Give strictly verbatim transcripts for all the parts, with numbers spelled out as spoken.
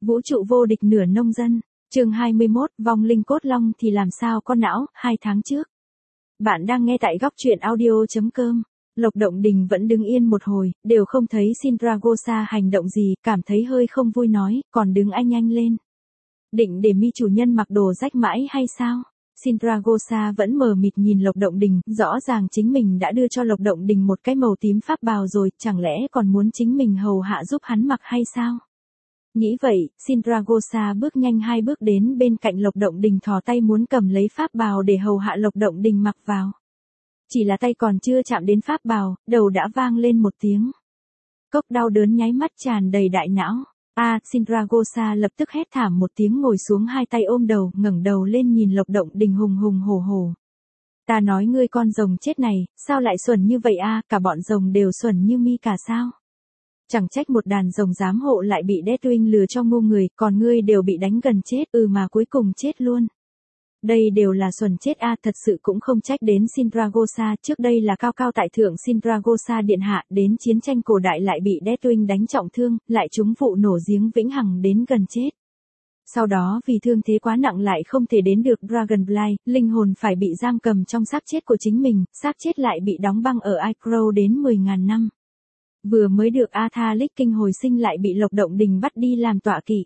Vũ trụ vô địch nửa nông dân, chương hai mươi mốt, vong linh cốt long thì làm sao có não, hai tháng trước. Bạn đang nghe tại góc truyện audio.com. Lộc Động Đình vẫn đứng yên một hồi, đều không thấy Sindragosa hành động gì, cảm thấy hơi không vui nói, còn đứng anh nhanh lên. Định để mi chủ nhân mặc đồ rách mãi hay sao? Sindragosa vẫn mờ mịt nhìn Lộc Động Đình, rõ ràng chính mình đã đưa cho Lộc Động Đình một cái màu tím pháp bào rồi, chẳng lẽ còn muốn chính mình hầu hạ giúp hắn mặc hay sao? Nghĩ vậy, Sindragosa bước nhanh hai bước đến bên cạnh Lộc Động Đình thò tay muốn cầm lấy pháp bào để hầu hạ Lộc Động Đình mặc vào. Chỉ là tay còn chưa chạm đến pháp bào, đầu đã vang lên một tiếng. Cốc đau đớn nháy mắt tràn đầy đại não. A, à, Sindragosa lập tức hét thảm một tiếng ngồi xuống hai tay ôm đầu, ngẩng đầu lên nhìn Lộc Động Đình hùng hùng hổ hổ. Ta nói ngươi con rồng chết này, sao lại xuẩn như vậy a, à, cả bọn rồng đều xuẩn như mi cả sao? Chẳng trách một đàn rồng giám hộ lại bị Deathwing lừa cho ngu người, còn ngươi đều bị đánh gần chết, ừ mà cuối cùng chết luôn. Đây đều là xuẩn chết a, à, thật sự cũng không trách đến Sindragosa, trước đây là cao cao tại thượng Sindragosa điện hạ, đến chiến tranh cổ đại lại bị Deathwing đánh trọng thương, lại trúng vụ nổ giếng vĩnh hằng đến gần chết. Sau đó vì thương thế quá nặng lại không thể đến được Dragonblight, linh hồn phải bị giam cầm trong xác chết của chính mình, xác chết lại bị đóng băng ở Icrow đến mười nghìn năm. Vừa mới được Athalic kinh hồi sinh lại bị Lộc Động Đình bắt đi làm tọa kỵ.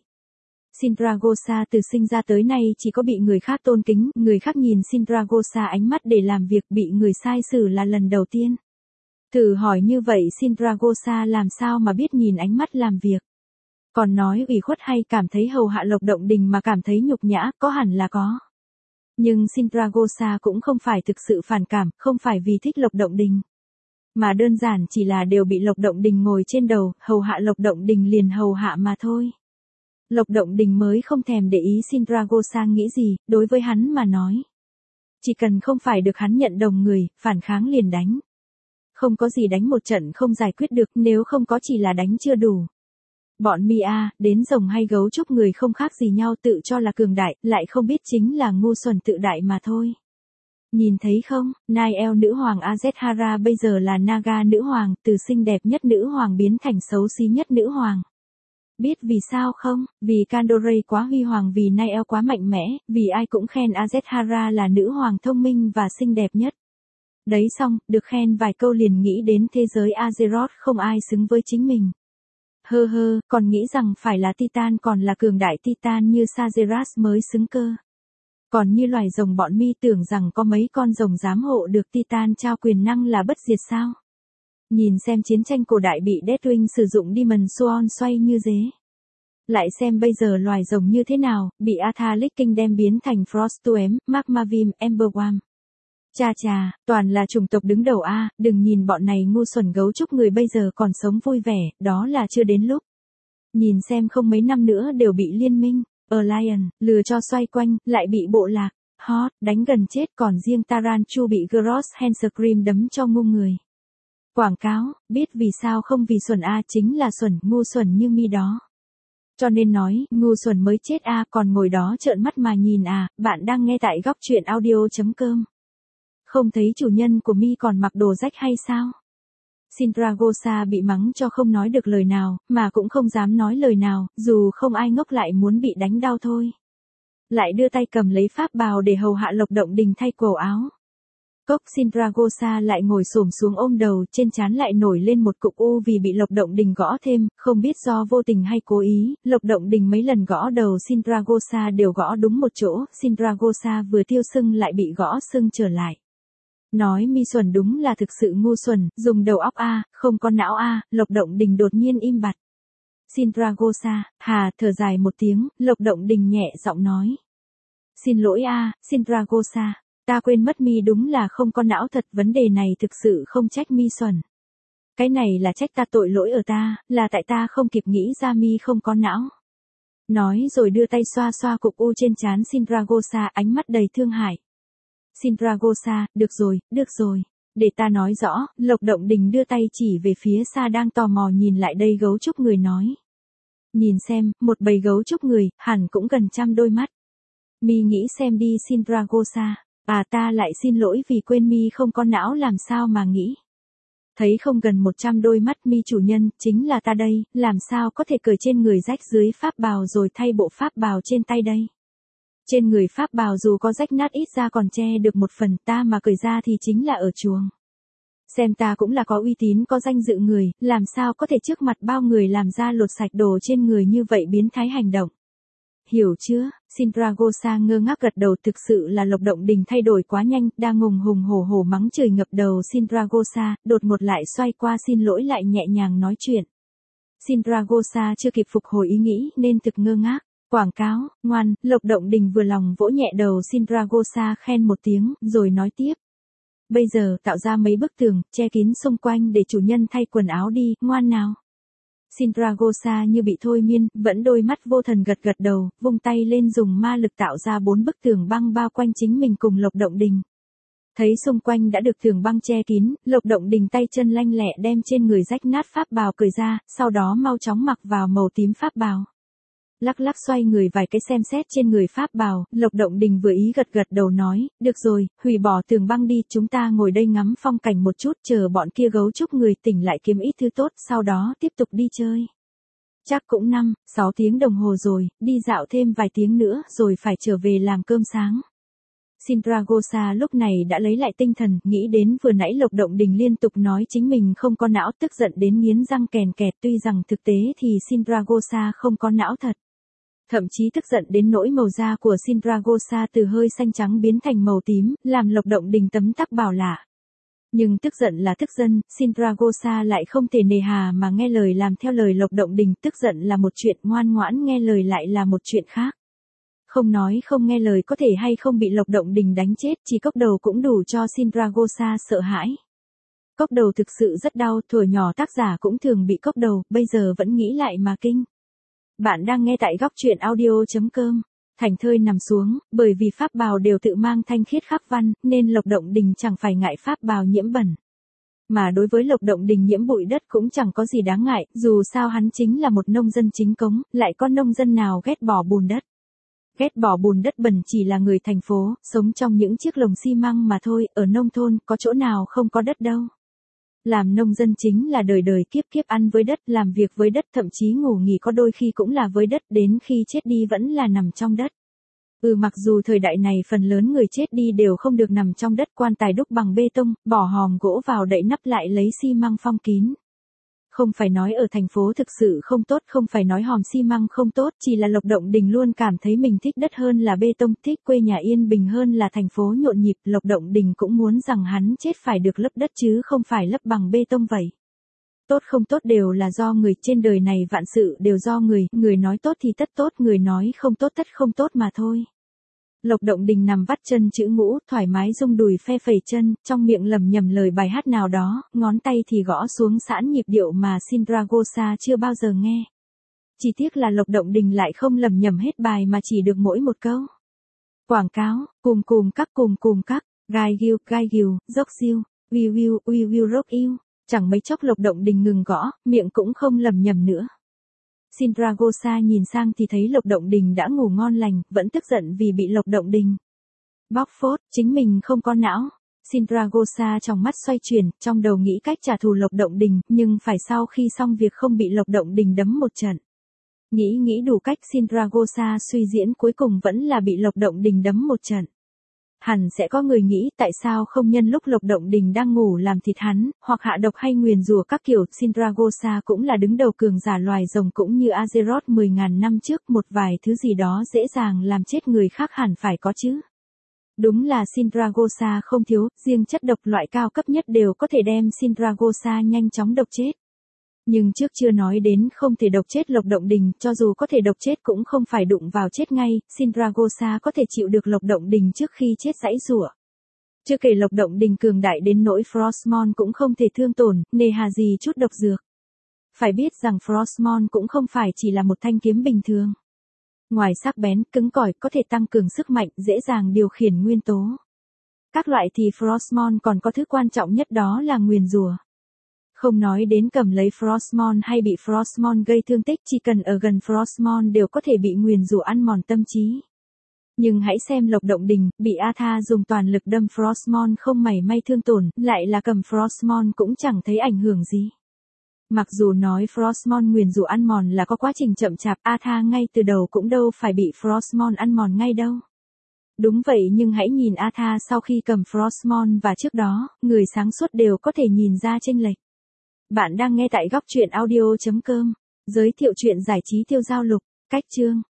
Sindragosa từ sinh ra tới nay chỉ có bị người khác tôn kính, người khác nhìn Sindragosa ánh mắt để làm việc, bị người sai xử là lần đầu tiên. Thử hỏi như vậy Sindragosa làm sao mà biết nhìn ánh mắt làm việc. Còn nói ủy khuất hay cảm thấy hầu hạ Lộc Động Đình mà cảm thấy nhục nhã, có hẳn là có. Nhưng Sindragosa cũng không phải thực sự phản cảm, không phải vì thích Lộc Động Đình. Mà đơn giản chỉ là đều bị Lộc Động Đình ngồi trên đầu, hầu hạ Lộc Động Đình liền hầu hạ mà thôi. Lộc Động Đình mới không thèm để ý Sindragosa nghĩ gì, đối với hắn mà nói. Chỉ cần không phải được hắn nhận đồng người, phản kháng liền đánh. Không có gì đánh một trận không giải quyết được, nếu không có chỉ là đánh chưa đủ. Bọn mi a, đến rồng hay gấu trúc người không khác gì nhau, tự cho là cường đại, lại không biết chính là ngu xuẩn tự đại mà thôi. Nhìn thấy không, Nile nữ hoàng Azethara bây giờ là Naga nữ hoàng, từ xinh đẹp nhất nữ hoàng biến thành xấu xí nhất nữ hoàng. Biết vì sao không? Vì Kandoray quá huy hoàng, vì Nile quá mạnh mẽ, vì ai cũng khen Azethara là nữ hoàng thông minh và xinh đẹp nhất. Đấy xong, được khen vài câu liền nghĩ đến thế giới Azeroth không ai xứng với chính mình. Hơ hơ, còn nghĩ rằng phải là Titan, còn là cường đại Titan như Sageras mới xứng cơ. Còn như loài rồng bọn mi tưởng rằng có mấy con rồng giám hộ được Titan trao quyền năng là bất diệt sao? Nhìn xem chiến tranh cổ đại bị Deathwing sử dụng Demon Sworn xoay như dế. Lại xem bây giờ loài rồng như thế nào, bị Athalic King đem biến thành Frostuem, Magmavim, Emberwam. Cha cha, toàn là chủng tộc đứng đầu a, đừng nhìn bọn này ngu xuẩn gấu trúc người bây giờ còn sống vui vẻ, đó là chưa đến lúc. Nhìn xem không mấy năm nữa đều bị liên minh, Alliance, lừa cho xoay quanh, lại bị bộ lạc, hot, đánh gần chết, còn riêng Taranchu bị Gross Handscream đấm cho ngu người. Quảng cáo, biết vì sao không, vì xuẩn a, chính là xuẩn, ngu xuẩn như mi đó. Cho nên nói, ngu xuẩn mới chết a, còn ngồi đó trợn mắt mà nhìn à, bạn đang nghe tại góc truyện audio.com. Không thấy chủ nhân của mi còn mặc đồ rách hay sao? Sindragosa bị mắng cho không nói được lời nào, mà cũng không dám nói lời nào, dù không ai ngốc lại muốn bị đánh đau thôi. Lại đưa tay cầm lấy pháp bào để hầu hạ Lộc Động Đình thay cổ áo. Cốc Sindragosa lại ngồi xổm xuống ôm đầu, trên trán lại nổi lên một cục u vì bị Lộc Động Đình gõ thêm, không biết do vô tình hay cố ý, Lộc Động Đình mấy lần gõ đầu Sindragosa đều gõ đúng một chỗ, Sindragosa vừa tiêu sưng lại bị gõ sưng trở lại. Nói mi xuẩn đúng là thực sự ngu xuẩn, dùng đầu óc a, không có não a, Lộc Động Đình đột nhiên im bặt. Sindragosa, hà, thở dài một tiếng, Lộc Động Đình nhẹ giọng nói. Xin lỗi a, Sindragosa, ta quên mất mi đúng là không có não thật, vấn đề này thực sự không trách mi xuẩn. Cái này là trách ta, tội lỗi ở ta, là tại ta không kịp nghĩ ra mi không có não. Nói rồi đưa tay xoa xoa cục u trên trán Sindragosa, ánh mắt đầy thương hại. Sindragosa, được rồi, được rồi, để ta nói rõ, Lộc Động Đình đưa tay chỉ về phía xa đang tò mò nhìn lại đây gấu trúc người nói. Nhìn xem, một bầy gấu trúc người, hẳn cũng gần trăm đôi mắt. Mi nghĩ xem đi Sindragosa, à ta lại xin lỗi vì quên mi không có não làm sao mà nghĩ. Thấy không gần một trăm đôi mắt mi chủ nhân, chính là ta đây, làm sao có thể cởi trên người rách dưới pháp bào rồi thay bộ pháp bào trên tay đây. Trên người pháp bào dù có rách nát ít ra còn che được một phần, ta mà cởi ra thì chính là ở chuồng. Xem ta cũng là có uy tín có danh dự người, làm sao có thể trước mặt bao người làm ra lột sạch đồ trên người như vậy biến thái hành động. Hiểu chưa? Sindragosa ngơ ngác gật đầu, thực sự là Lộc Động Đình thay đổi quá nhanh, đang ngùng hùng hổ hổ mắng trời ngập đầu Sindragosa, đột ngột lại xoay qua xin lỗi lại nhẹ nhàng nói chuyện. Sindragosa chưa kịp phục hồi ý nghĩ nên thực ngơ ngác. Quảng cáo, ngoan, Lộc Động Đình vừa lòng vỗ nhẹ đầu Sindragosa khen một tiếng, rồi nói tiếp. Bây giờ tạo ra mấy bức tường, che kín xung quanh để chủ nhân thay quần áo đi, ngoan nào. Sindragosa như bị thôi miên, vẫn đôi mắt vô thần gật gật đầu, vung tay lên dùng ma lực tạo ra bốn bức tường băng bao quanh chính mình cùng Lộc Động Đình. Thấy xung quanh đã được tường băng che kín, Lộc Động Đình tay chân lanh lẹ đem trên người rách nát pháp bào cởi ra, sau đó mau chóng mặc vào màu tím pháp bào. Lắc lắc xoay người vài cái xem xét trên người pháp bào, Lộc Động Đình vừa ý gật gật đầu nói, được rồi, hủy bỏ tường băng đi, chúng ta ngồi đây ngắm phong cảnh một chút, chờ bọn kia gấu trúc người tỉnh lại kiếm ít thứ tốt, sau đó tiếp tục đi chơi. Chắc cũng năm, sáu tiếng đồng hồ rồi, đi dạo thêm vài tiếng nữa rồi phải trở về làm cơm sáng. Sindragosa lúc này đã lấy lại tinh thần, nghĩ đến vừa nãy Lộc Động Đình liên tục nói chính mình không có não, tức giận đến nghiến răng kèn kẹt, tuy rằng thực tế thì Sindragosa không có não thật. Thậm chí tức giận đến nỗi màu da của Sindragosa từ hơi xanh trắng biến thành màu tím, làm Lộc Động Đình tấm tắc bảo lạ. Nhưng tức giận là tức giận, Sindragosa lại không thể nề hà mà nghe lời làm theo lời Lộc Động Đình, tức giận là một chuyện, ngoan ngoãn nghe lời lại là một chuyện khác. Không nói không nghe lời có thể hay không bị Lộc Động Đình đánh chết, chỉ cốc đầu cũng đủ cho Sindragosa sợ hãi. Cốc đầu thực sự rất đau, thuở nhỏ tác giả cũng thường bị cốc đầu, bây giờ vẫn nghĩ lại mà kinh. Bạn đang nghe tại góc truyện audio chấm com. Thành Thơi nằm xuống, bởi vì pháp bào đều tự mang thanh khiết khắc văn, nên Lộc Động Đình chẳng phải ngại pháp bào nhiễm bẩn. Mà đối với Lộc Động Đình nhiễm bụi đất cũng chẳng có gì đáng ngại, dù sao hắn chính là một nông dân chính cống, lại có nông dân nào ghét bỏ bùn đất. Ghét bỏ bùn đất bẩn chỉ là người thành phố, sống trong những chiếc lồng xi măng mà thôi, ở nông thôn có chỗ nào không có đất đâu. Làm nông dân chính là đời đời kiếp kiếp ăn với đất, làm việc với đất, thậm chí ngủ nghỉ có đôi khi cũng là với đất, đến khi chết đi vẫn là nằm trong đất. Ừ, mặc dù thời đại này phần lớn người chết đi đều không được nằm trong đất, quan tài đúc bằng bê tông, bỏ hòm gỗ vào đậy nắp lại lấy xi măng phong kín. Không phải nói ở thành phố thực sự không tốt, không phải nói hòm xi măng không tốt, chỉ là Lộc Động Đình luôn cảm thấy mình thích đất hơn là bê tông, thích quê nhà yên bình hơn là thành phố nhộn nhịp. Lộc Động Đình cũng muốn rằng hắn chết phải được lấp đất chứ không phải lấp bằng bê tông vậy. Tốt không tốt đều là do người, trên đời này vạn sự đều do người, người nói tốt thì tất tốt, người nói không tốt tất không tốt mà thôi. Lộc Động Đình nằm vắt chân chữ ngũ, thoải mái rung đùi phe phẩy chân, trong miệng lẩm nhẩm lời bài hát nào đó, ngón tay thì gõ xuống sẵn nhịp điệu mà Sindragosa chưa bao giờ nghe. Chỉ tiếc là Lộc Động Đình lại không lẩm nhẩm hết bài mà chỉ được mỗi một câu. Quảng cáo, cùm cùm các cùm cùm các, gai ghiu, gai ghiu, dốc siêu, wiu wiu, wiu wiu rock yêu. Chẳng mấy chốc Lộc Động Đình ngừng gõ, miệng cũng không lẩm nhẩm nữa. Sindragosa nhìn sang thì thấy Lộc Động Đình đã ngủ ngon lành, vẫn tức giận vì bị Lộc Động Đình bóc phốt, chính mình không có não. Sindragosa trong mắt xoay chuyển, trong đầu nghĩ cách trả thù Lộc Động Đình, nhưng phải sau khi xong việc không bị Lộc Động Đình đấm một trận. Nghĩ nghĩ đủ cách, Sindragosa suy diễn cuối cùng vẫn là bị Lộc Động Đình đấm một trận. Hẳn sẽ có người nghĩ tại sao không nhân lúc Lộc Động Đình đang ngủ làm thịt hắn, hoặc hạ độc hay nguyền rủa các kiểu. Sindragosa cũng là đứng đầu cường giả loài rồng, cũng như Azeroth mười nghìn năm trước, một vài thứ gì đó dễ dàng làm chết người khác hẳn phải có chứ. Đúng là Sindragosa không thiếu, riêng chất độc loại cao cấp nhất đều có thể đem Sindragosa nhanh chóng độc chết. Nhưng trước chưa nói đến không thể độc chết Lộc Động Đình, cho dù có thể độc chết cũng không phải đụng vào chết ngay, Sindragosa có thể chịu được Lộc Động Đình trước khi chết giãy giụa. Chưa kể Lộc Động Đình cường đại đến nỗi Frostmourne cũng không thể thương tổn, nề hà gì chút độc dược. Phải biết rằng Frostmourne cũng không phải chỉ là một thanh kiếm bình thường. Ngoài sắc bén, cứng cỏi, có thể tăng cường sức mạnh, dễ dàng điều khiển nguyên tố các loại thì Frostmourne còn có thứ quan trọng nhất, đó là nguyền rủa. Không nói đến cầm lấy Frostmourne hay bị Frostmourne gây thương tích, chỉ cần ở gần Frostmourne đều có thể bị nguyền rủa ăn mòn tâm trí. Nhưng hãy xem Lộc Động Đình, bị Arthur dùng toàn lực đâm Frostmourne không mảy may thương tổn, lại là cầm Frostmourne cũng chẳng thấy ảnh hưởng gì. Mặc dù nói Frostmourne nguyền rủa ăn mòn là có quá trình chậm chạp, Arthur ngay từ đầu cũng đâu phải bị Frostmourne ăn mòn ngay đâu. Đúng vậy, nhưng hãy nhìn Arthur sau khi cầm Frostmourne và trước đó, người sáng suốt đều có thể nhìn ra chênh lệch. Bạn đang nghe tại góc truyện audio chấm com, giới thiệu truyện giải trí Tiêu Dao Lục, cách chương.